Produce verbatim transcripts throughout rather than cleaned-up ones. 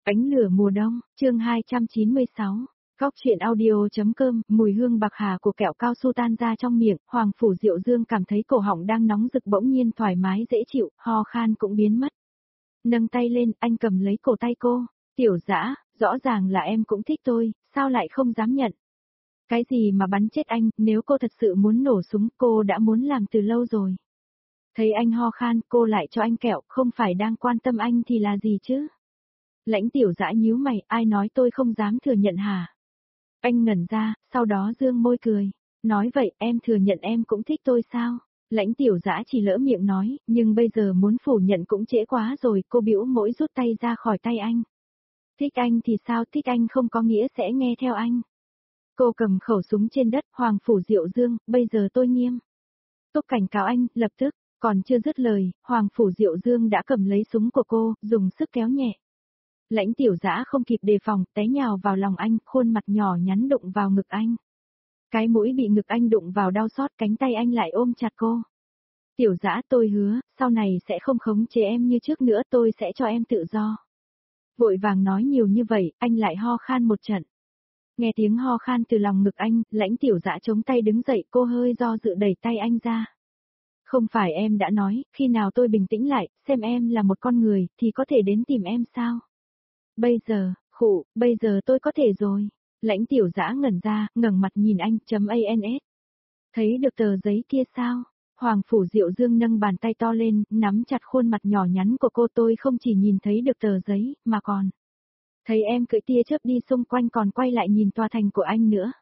Ánh lửa mùa đông, chương hai trăm chín mươi sáu. Góc truyện audio.com, mùi hương bạc hà của kẹo cao su tan ra trong miệng, Hoàng Phủ Diệu Dương cảm thấy cổ họng đang nóng rực bỗng nhiên thoải mái dễ chịu, ho khan cũng biến mất. Nâng tay lên, anh cầm lấy cổ tay cô, Tiểu Dã, rõ ràng là em cũng thích tôi, sao lại không dám nhận? Cái gì mà bắn chết anh, nếu cô thật sự muốn nổ súng, cô đã muốn làm từ lâu rồi. Thấy anh ho khan, cô lại cho anh kẹo, không phải đang quan tâm anh thì là gì chứ? Lãnh Tiểu Dã nhíu mày, ai nói tôi không dám thừa nhận hả? Anh ngẩn ra, sau đó dương môi cười. Nói vậy, em thừa nhận em cũng thích tôi sao? Lãnh Tiểu Dã chỉ lỡ miệng nói, nhưng bây giờ muốn phủ nhận cũng trễ quá rồi, cô bĩu môi rút tay ra khỏi tay anh. Thích anh thì sao, thích anh không có nghĩa sẽ nghe theo anh. Cô cầm khẩu súng trên đất, Hoàng Phủ Diệu Dương, bây giờ tôi nghiêm túc cảnh cáo anh, lập tức, còn chưa dứt lời, Hoàng Phủ Diệu Dương đã cầm lấy súng của cô, dùng sức kéo nhẹ. Lãnh Tiểu Dã không kịp đề phòng, té nhào vào lòng anh, khuôn mặt nhỏ nhắn đụng vào ngực anh. Cái mũi bị ngực anh đụng vào đau xót, cánh tay anh lại ôm chặt cô. Tiểu Dã, tôi hứa, sau này sẽ không khống chế em như trước nữa, tôi sẽ cho em tự do. Vội vàng nói nhiều như vậy, anh lại ho khan một trận. Nghe tiếng ho khan từ lòng ngực anh, Lãnh Tiểu Dã chống tay đứng dậy, cô hơi do dự đẩy tay anh ra. Không phải em đã nói, khi nào tôi bình tĩnh lại, xem em là một con người, thì có thể đến tìm em sao? Bây giờ, khụ, bây giờ tôi có thể rồi. Lãnh Tiểu Dã ngẩn ra, ngẩng mặt nhìn anh, chấm ans. Thấy được tờ giấy kia sao? Hoàng Phủ Diệu Dương nâng bàn tay to lên, nắm chặt khuôn mặt nhỏ nhắn của cô, tôi không chỉ nhìn thấy được tờ giấy, mà còn thấy em cưỡi tia chớp đi xung quanh còn quay lại nhìn tòa thành của anh nữa.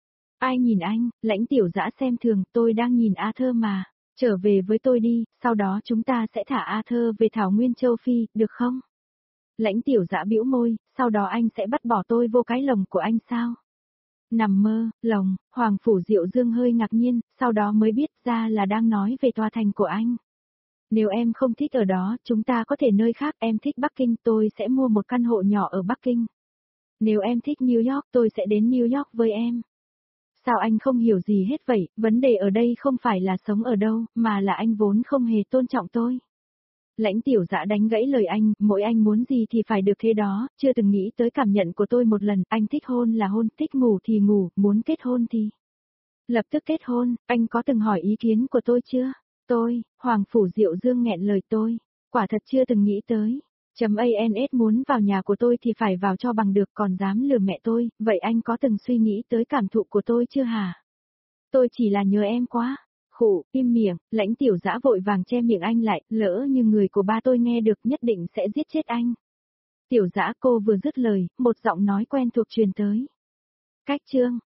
Ai nhìn anh? Lãnh Tiểu Dã xem thường, tôi đang nhìn A Thơ mà. Trở về với tôi đi, sau đó chúng ta sẽ thả A Thơ về Thảo Nguyên Châu Phi, được không? Lãnh Tiểu Dã bĩu môi, sau đó anh sẽ bắt bỏ tôi vô cái lồng của anh sao? Nằm mơ, lồng, Hoàng Phủ Diệu Dương hơi ngạc nhiên, sau đó mới biết ra là đang nói về tòa thành của anh. Nếu em không thích ở đó, chúng ta có thể nơi khác, em thích Bắc Kinh, tôi sẽ mua một căn hộ nhỏ ở Bắc Kinh. Nếu em thích New York, tôi sẽ đến New York với em. Sao anh không hiểu gì hết vậy, vấn đề ở đây không phải là sống ở đâu, mà là anh vốn không hề tôn trọng tôi. Lãnh Tiểu Dã đánh gãy lời anh, mỗi anh muốn gì thì phải được thế đó, chưa từng nghĩ tới cảm nhận của tôi một lần, anh thích hôn là hôn, thích ngủ thì ngủ, muốn kết hôn thì lập tức kết hôn, anh có từng hỏi ý kiến của tôi chưa? Tôi, Hoàng Phủ Diệu Dương nghẹn lời tôi, quả thật chưa từng nghĩ tới. Chấm ans muốn vào nhà của tôi thì phải vào cho bằng được, còn dám lừa mẹ tôi, vậy anh có từng suy nghĩ tới cảm thụ của tôi chưa hả? Tôi chỉ là nhớ em quá. Khụ, im miệng, Lãnh Tiểu Dã vội vàng che miệng anh lại, lỡ như người của ba tôi nghe được nhất định sẽ giết chết anh. Tiểu Dã, cô vừa dứt lời, một giọng nói quen thuộc truyền tới. Cách chương,